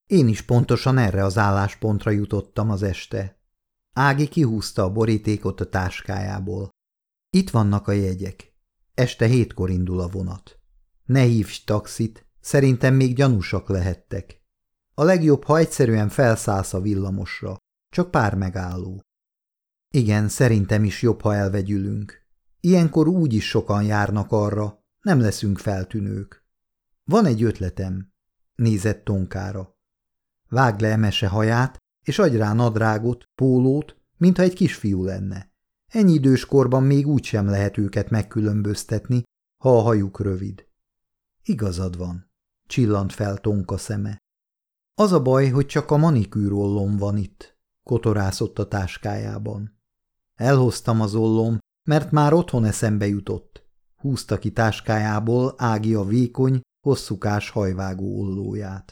Én is pontosan erre az álláspontra jutottam az este. Ági kihúzta a borítékot a táskájából. Itt vannak a jegyek. Este 7-kor indul a vonat. Ne hívj taxit, szerintem még gyanúsak lehettek. A legjobb, ha egyszerűen felszállsz a villamosra. Csak pár megálló. Igen, szerintem is jobb, ha elvegyülünk. Ilyenkor úgyis sokan járnak arra, nem leszünk feltűnők. Van egy ötletem, nézett Tonkára. Vágd le Emese haját, és adj rá nadrágot, pólót, mintha egy kisfiú lenne. Ennyi időskorban még úgysem lehet őket megkülönböztetni, ha a hajuk rövid. Igazad van, csillant fel Tonka szeme. Az a baj, hogy csak a manikűrollom van itt, kotorászott a táskájában. Elhoztam az ollom, mert már otthon eszembe jutott. Húzta ki táskájából Ági a vékony, hosszúkás hajvágó ollóját.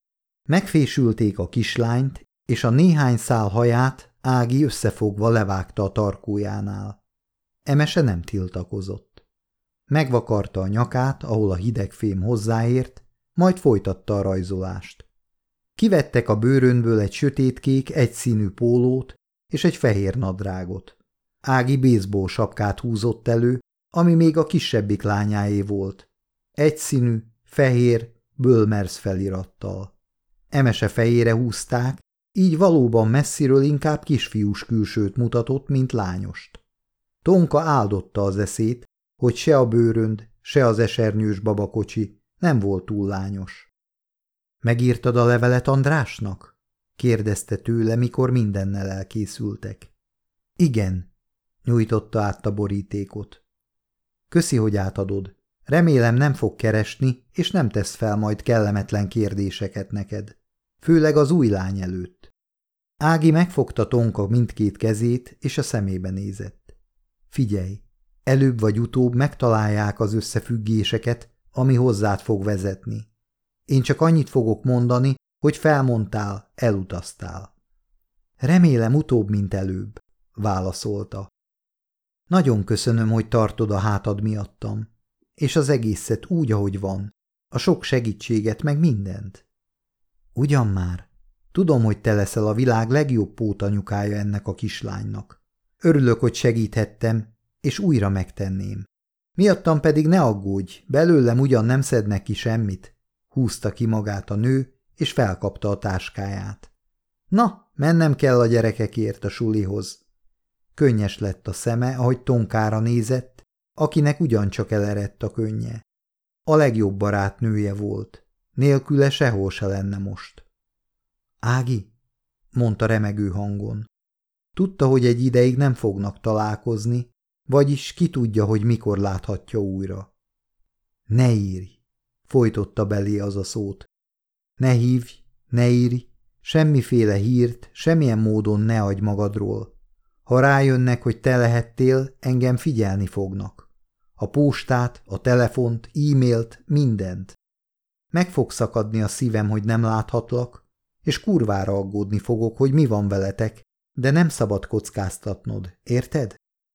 Megfésülték a kislányt, és a néhány szál haját Ági összefogva levágta a tarkójánál. Emese nem tiltakozott. Megvakarta a nyakát, ahol a hideg fém hozzáért, majd folytatta a rajzolást. Kivettek a bőrönből egy sötétkék, egyszínű pólót és egy fehér nadrágot. Ági baseball sapkát húzott elő, ami még a kisebbik lányáé volt. Egyszínű, fehér, Bölmers felirattal. Emese fejére húzták, így valóban messziről inkább kisfiús külsőt mutatott, mint lányost. Tonka áldotta az eszét, hogy se a bőrönd, se az esernyős babakocsi nem volt túl lányos. Megírtad a levelet Andrásnak? Kérdezte tőle, mikor mindennel elkészültek. Igen, nyújtotta át a borítékot. Köszi, hogy átadod. Remélem nem fog keresni, és nem tesz fel majd kellemetlen kérdéseket neked. Főleg az új lány előtt. Ági megfogta Tonka mindkét kezét, és a szemébe nézett. Figyelj, előbb vagy utóbb megtalálják az összefüggéseket, ami hozzád fog vezetni. Én csak annyit fogok mondani, hogy felmondtál, elutaztál. Remélem utóbb, mint előbb, válaszolta. Nagyon köszönöm, hogy tartod a hátad miattam, és az egészet úgy, ahogy van, a sok segítséget, meg mindent. Ugyan már, tudom, hogy te leszel a világ legjobb pótanyukája ennek a kislánynak. Örülök, hogy segíthettem, és újra megtenném. Miattam pedig ne aggódj, belőlem ugyan nem szednek ki semmit. Húzta ki magát a nő, és felkapta a táskáját. Na, mennem kell a gyerekekért a sulihoz. Könnyes lett a szeme, ahogy Tonkára nézett, akinek ugyancsak elerett a könnye. A legjobb barátnője volt. Nélküle sehol se lenne most. Ági, mondta remegő hangon. Tudta, hogy egy ideig nem fognak találkozni, vagyis ki tudja, hogy mikor láthatja újra. Ne írj, folytotta belé az a szót. Ne hívj, ne írj, semmiféle hírt, semmilyen módon ne adj magadról. Ha rájönnek, hogy te lehettél, engem figyelni fognak. A postát, a telefont, e-mailt, mindent. Meg fog szakadni a szívem, hogy nem láthatlak, és kurvára aggódni fogok, hogy mi van veletek, de nem szabad kockáztatnod, érted?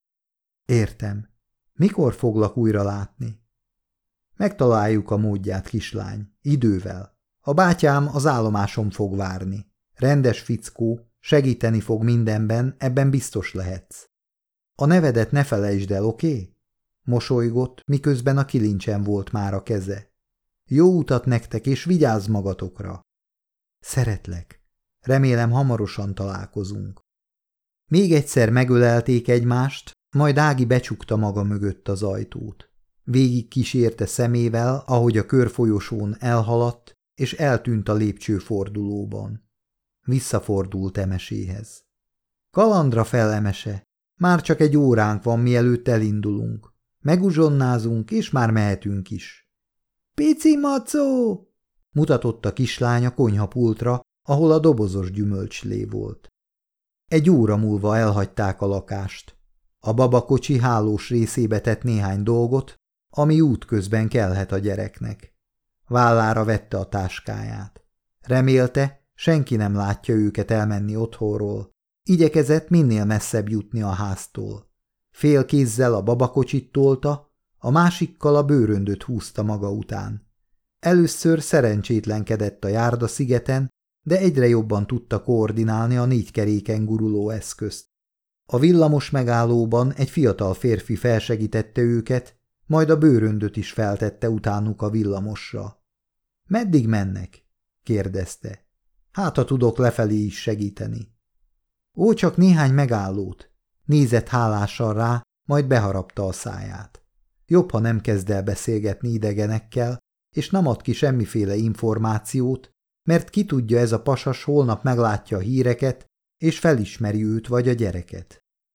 Értem. Mikor foglak újra látni? Megtaláljuk a módját, kislány, idővel. A bátyám az állomásom fog várni. Rendes fickó, segíteni fog mindenben, ebben biztos lehetsz. A nevedet ne felejtsd el, oké? Mosolygott, miközben a kilincsen volt már a keze. Jó utat nektek, és vigyázz magatokra. Szeretlek. Remélem hamarosan találkozunk. Még egyszer megölelték egymást, majd Ági becsukta maga mögött az ajtót. Végig kísérte szemével, ahogy a körfolyosón elhaladt, és eltűnt a lépcsőfordulóban. Visszafordult Emeséhez. Kalandra fel, Emese! Már csak egy óránk van, mielőtt elindulunk. Meguzsonnázunk, és már mehetünk is. Pici macó! Mutatott a kislány a konyhapultra, ahol a dobozos gyümölcslé volt. Egy óra múlva elhagyták a lakást. A babakocsi hálós részébe tett néhány dolgot, ami útközben kellhet a gyereknek. Vállára vette a táskáját. Remélte, senki nem látja őket elmenni otthonról. Igyekezett minél messzebb jutni a háztól. Fél kézzel a babakocsit tolta, a másikkal a bőröndöt húzta maga után. Először szerencsétlenkedett a járdaszigeten, de egyre jobban tudta koordinálni a 4 keréken guruló eszközt. A villamos megállóban egy fiatal férfi felsegítette őket, majd a bőröndöt is feltette utánuk a villamosra. – Meddig mennek? – kérdezte. – Hát, ha tudok lefelé is segíteni. – Ó, csak néhány megállót. Nézett hálással rá, majd beharapta a száját. Jobb, ha nem kezd el beszélgetni idegenekkel, és nem ad ki semmiféle információt, mert ki tudja, ez a pasas holnap meglátja a híreket, és felismeri őt vagy a gyereket.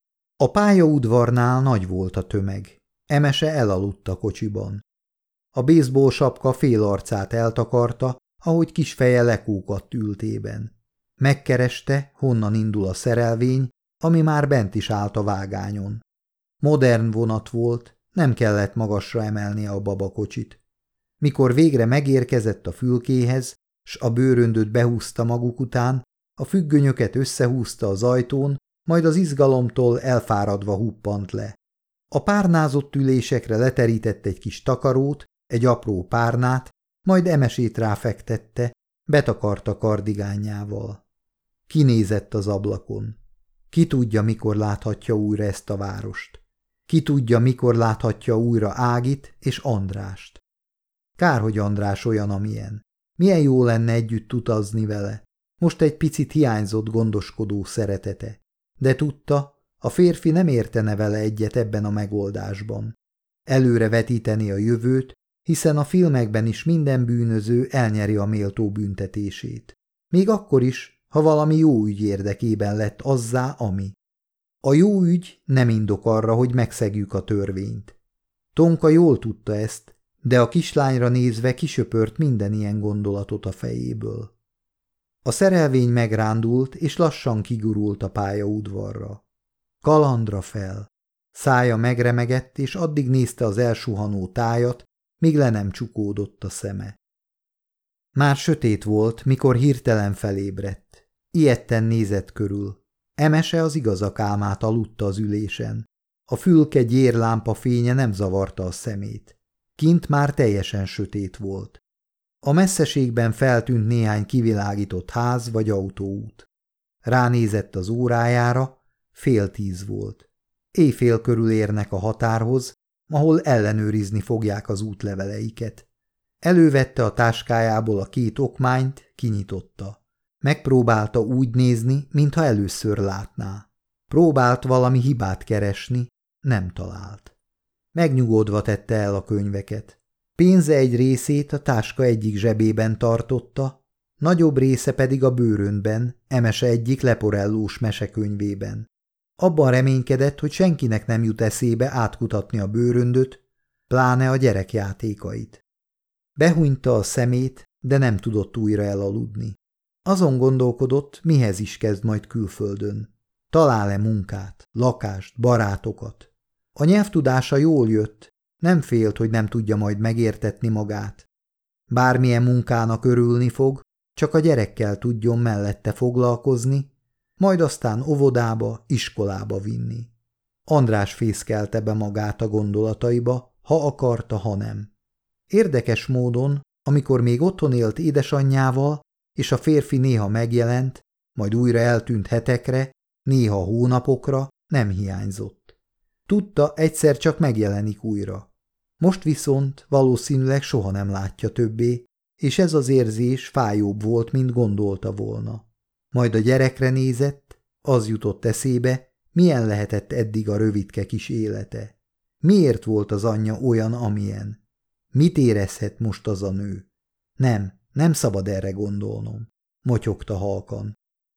A pályaudvarnál nagy volt a tömeg. Emese elaludt a kocsiban. A baseball sapka fél arcát eltakarta, ahogy kis feje lekúkadt ültében. Megkereste, honnan indul a szerelvény, ami már bent is állt a vágányon. Modern vonat volt, nem kellett magasra emelnie a babakocsit. Mikor végre megérkezett a fülkéhez, s a bőröndöt behúzta maguk után, a függönyöket összehúzta az ajtón, majd az izgalomtól elfáradva huppant le. A párnázott ülésekre leterített egy kis takarót, egy apró párnát, majd Emesét ráfektette, betakarta kardigánjával. Kinézett az ablakon. Ki tudja, mikor láthatja újra ezt a várost. Ki tudja, mikor láthatja újra Ágit és Andrást. Kár, hogy András olyan, amilyen. Milyen jó lenne együtt utazni vele. Most egy picit hiányzott gondoskodó szeretete. De tudta, a férfi nem értene vele egyet ebben a megoldásban. Előre vetíteni a jövőt, hiszen a filmekben is minden bűnöző elnyeri a méltó büntetését. Még akkor is, ha valami jó ügy érdekében lett azzá, ami. A jó ügy nem indok arra, hogy megszegjük a törvényt. Tonka jól tudta ezt, de a kislányra nézve kisöpört minden ilyen gondolatot a fejéből. A szerelvény megrándult, és lassan kigurult a pályaudvarra. Kalandra fel. Szája megremegett, és addig nézte az elsuhanó tájat, míg le nem csukódott a szeme. Már sötét volt, mikor hirtelen felébredt. Ijedten nézett körül. Emese az igazak álmát aludta az ülésen. A fülke gyérlámpa fénye nem zavarta a szemét. Kint már teljesen sötét volt. A messzeségben feltűnt néhány kivilágított ház vagy autóút. Ránézett az órájára, 9:30 volt. Éjfél körül érnek a határhoz, ahol ellenőrizni fogják az útleveleiket. Elővette a táskájából a 2 okmányt, kinyitotta. Megpróbálta úgy nézni, mintha először látná. Próbált valami hibát keresni, nem talált. Megnyugodva tette el a könyveket. Pénze egy részét a táska egyik zsebében tartotta, nagyobb része pedig a bőröndben, Emese egyik leporellós mesekönyvében. Abban reménykedett, hogy senkinek nem jut eszébe átkutatni a bőröndöt, pláne a gyerekjátékait. Behunyta a szemét, de nem tudott újra elaludni. Azon gondolkodott, mihez is kezd majd külföldön. Talál-e munkát, lakást, barátokat. A nyelvtudása jól jött, nem félt, hogy nem tudja majd megértetni magát. Bármilyen munkának örülni fog, csak a gyerekkel tudjon mellette foglalkozni, majd aztán óvodába, iskolába vinni. András fészkelte be magát a gondolataiba, ha akarta, ha nem. Érdekes módon, amikor még otthon élt édesanyjával, és a férfi néha megjelent, majd újra eltűnt hetekre, néha hónapokra, nem hiányzott. Tudta, egyszer csak megjelenik újra. Most viszont valószínűleg soha nem látja többé, és ez az érzés fájóbb volt, mint gondolta volna. Majd a gyerekre nézett, az jutott eszébe, milyen lehetett eddig a rövidke kis élete. Miért volt az anyja olyan, amilyen? Mit érezhet most az a nő? Nem szabad erre gondolnom, motyogta halkan.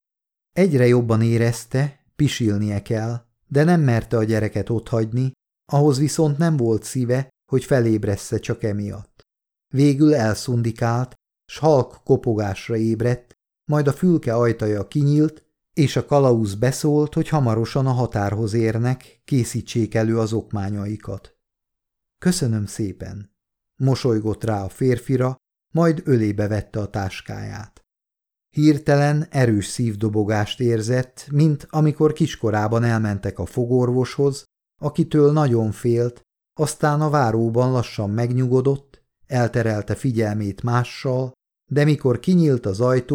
Egyre jobban érezte, pisilnie kell, de nem merte a gyereket otthagyni, ahhoz viszont nem volt szíve, hogy felébressze csak emiatt. Végül elszundikált, s halk kopogásra ébredt, majd a fülke ajtaja kinyílt, és a kalauz beszólt, hogy hamarosan a határhoz érnek, készítsék elő az okmányaikat. Köszönöm szépen, mosolygott rá a férfira, majd ölébe vette a táskáját. Hirtelen erős szívdobogást érzett, mint amikor kiskorában elmentek a fogorvoshoz, akitől nagyon félt, aztán a váróban lassan megnyugodott, elterelte figyelmét mással, de mikor kinyílt az ajtó,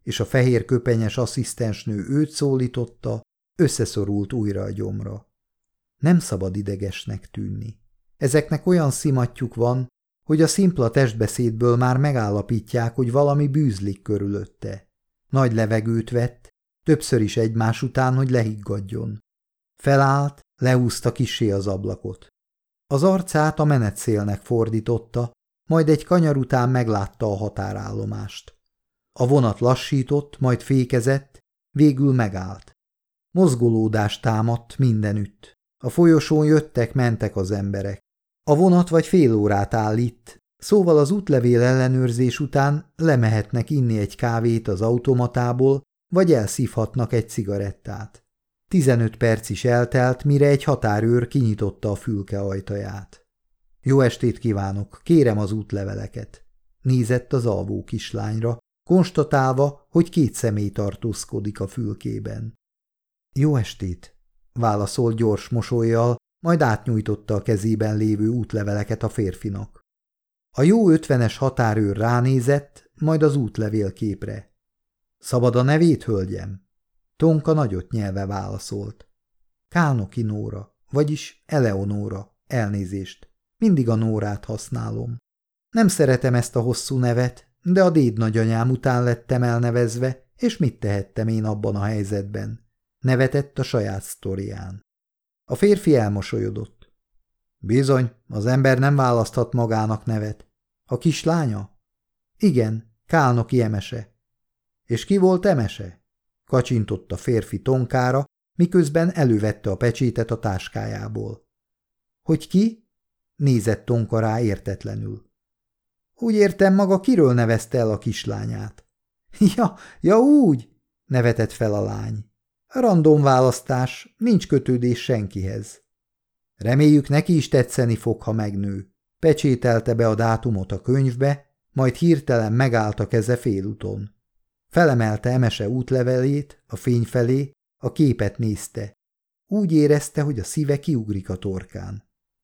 és a fehér köpenyes asszisztensnő őt szólította, összeszorult újra a gyomra. Nem szabad idegesnek tűnni. Ezeknek olyan szimattyúk van, hogy a szimpla testbeszédből már megállapítják, hogy valami bűzlik körülötte. Nagy levegőt vett, többször is egymás után, hogy lehiggadjon. Felállt, lehúzta kissé az ablakot. Az arcát a menetszélnek fordította, majd egy kanyar után meglátta a határállomást. A vonat lassított, majd fékezett, végül megállt. Mozgolódást támadt mindenütt. A folyosón jöttek-mentek az emberek. A vonat vagy fél órát áll itt, szóval az útlevél ellenőrzés után lemehetnek inni egy kávét az automatából, vagy elszívhatnak egy cigarettát. 15 perc is eltelt, mire egy határőr kinyitotta a fülke ajtaját. Jó estét kívánok, kérem az útleveleket. Nézett az alvó kislányra, konstatálva, hogy 2 személy tartózkodik a fülkében. Jó estét, válaszolt gyors mosollyal, majd átnyújtotta a kezében lévő útleveleket a férfinak. A jó 50-es határőr ránézett, majd az útlevélképre. Szabad a nevét, hölgyem? Tonka nagyot nyelve válaszolt. Kálnoki Nóra, vagyis Eleonóra, elnézést. Mindig a Nórát használom. Nem szeretem ezt a hosszú nevet, de a déd nagyanyám után lettem elnevezve, és mit tehettem én abban a helyzetben? Nevetett a saját sztorián. A férfi elmosolyodott. Bizony, az ember nem választhat magának nevet. A kislánya? Igen, Kálnoki Emese. És ki volt Emese? Kacsintott a férfi Tonkára, miközben elővette a pecsétet a táskájából. Hogy ki? Nézett Tonka rá értetlenül. Úgy értem, maga kiről nevezte el a kislányát? Ja úgy, nevetett fel a lány. Random választás, nincs kötődés senkihez. Reméljük neki is tetszeni fog, ha megnő. Pecsételte be a dátumot a könyvbe, majd hirtelen megállt a keze félúton. Felemelte Emese útlevelét a fény felé, a képet nézte. Úgy érezte, hogy a szíve kiugrik a torkán.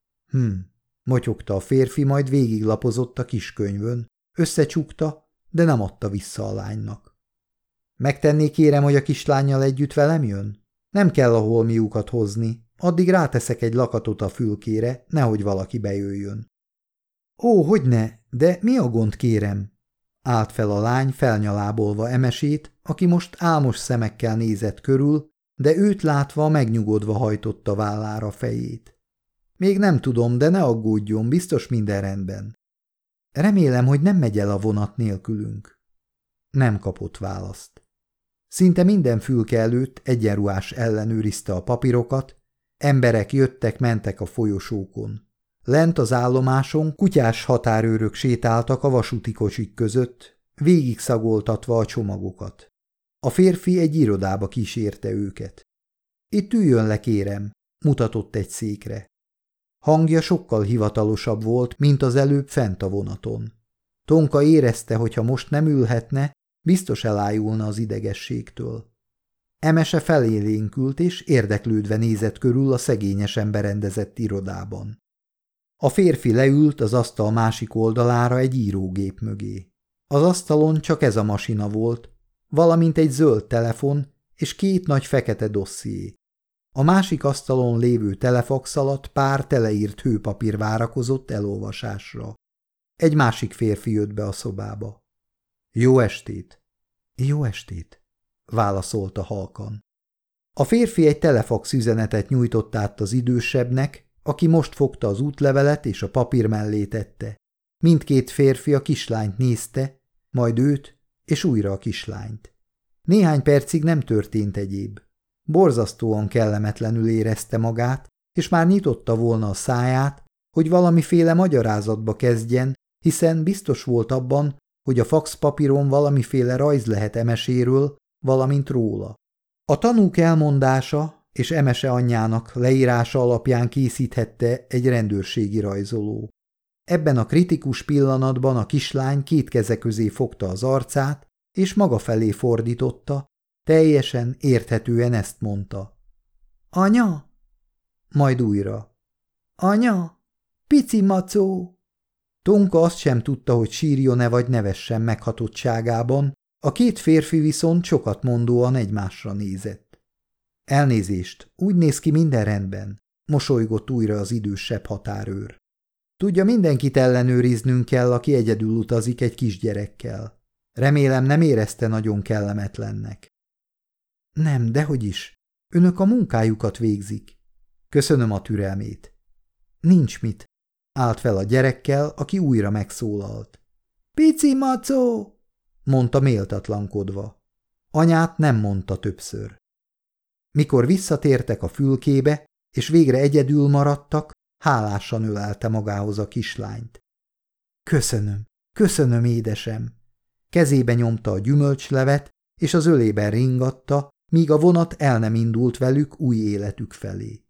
Motyogta a férfi, majd végiglapozott a kiskönyvön, összecsukta, de nem adta vissza a lánynak. Megtenné kérem, hogy a kislánnyal együtt velem jön? Nem kell a holmiukat hozni, addig ráteszek egy lakatot a fülkére, nehogy valaki bejöjjön. Ó, hogyne, de mi a gond, kérem? Állt fel a lány felnyalábolva Emesét, aki most álmos szemekkel nézett körül, de őt látva megnyugodva hajtotta vállára fejét. Még nem tudom, de ne aggódjon, biztos minden rendben. Remélem, hogy nem megy el a vonat nélkülünk. Nem kapott választ. Szinte minden fülke előtt egyenruhás ellenőrizte a papírokat, emberek jöttek-mentek a folyosókon. Lent az állomáson kutyás határőrök sétáltak a vasúti kocsik között, végig szagoltatva a csomagokat. A férfi egy irodába kísérte őket. Itt üljön le, kérem, mutatott egy székre. Hangja sokkal hivatalosabb volt, mint az előbb fent a vonaton. Tonka érezte, hogy ha most nem ülhetne, biztos elájulna az idegességtől. Emese felélénkült, és érdeklődve nézett körül a szegényesen berendezett irodában. A férfi leült az asztal másik oldalára egy írógép mögé. Az asztalon csak ez a masina volt, valamint egy zöld telefon és 2 nagy fekete dosszié. A másik asztalon lévő telefax alatt pár teleírt hőpapír várakozott elolvasásra. Egy másik férfi jött be a szobába. Jó estét! Jó estét! válaszolta halkan. A férfi egy telefax üzenetet nyújtott át az idősebbnek, aki most fogta az útlevelet és a papír mellé tette. Mindkét férfi a kislányt nézte, majd őt, és újra a kislányt. Néhány percig nem történt egyéb. Borzasztóan kellemetlenül érezte magát, és már nyitotta volna a száját, hogy valamiféle magyarázatba kezdjen, hiszen biztos volt abban, hogy a faxpapíron valamiféle rajz lehet Emeséről, valamint róla. A tanúk elmondása és Emese anyjának leírása alapján készíthette egy rendőrségi rajzoló. Ebben a kritikus pillanatban a kislány 2 keze közé fogta az arcát, és maga felé fordította, teljesen érthetően ezt mondta. Anya? Majd újra. Anya? Pici macó! Tonka azt sem tudta, hogy sírjon-e vagy nevessen meghatottságában, A két férfi viszont sokat mondóan egymásra nézett. Elnézést, úgy néz ki minden rendben, mosolygott újra az idősebb határőr. Tudja, mindenkit ellenőriznünk kell, aki egyedül utazik egy kisgyerekkel. Remélem nem érezte nagyon kellemetlennek. Nem, dehogy is. Önök a munkájukat végzik. Köszönöm a türelmét. Nincs mit. Állt fel a gyerekkel, aki újra megszólalt. Pici macó! Mondta méltatlankodva. Anyát nem mondta többször. Mikor visszatértek a fülkébe, és végre egyedül maradtak, hálásan ölelte magához a kislányt. Köszönöm, édesem! Kezébe nyomta a gyümölcslevet, és az ölében ringatta, míg a vonat el nem indult velük új életük felé.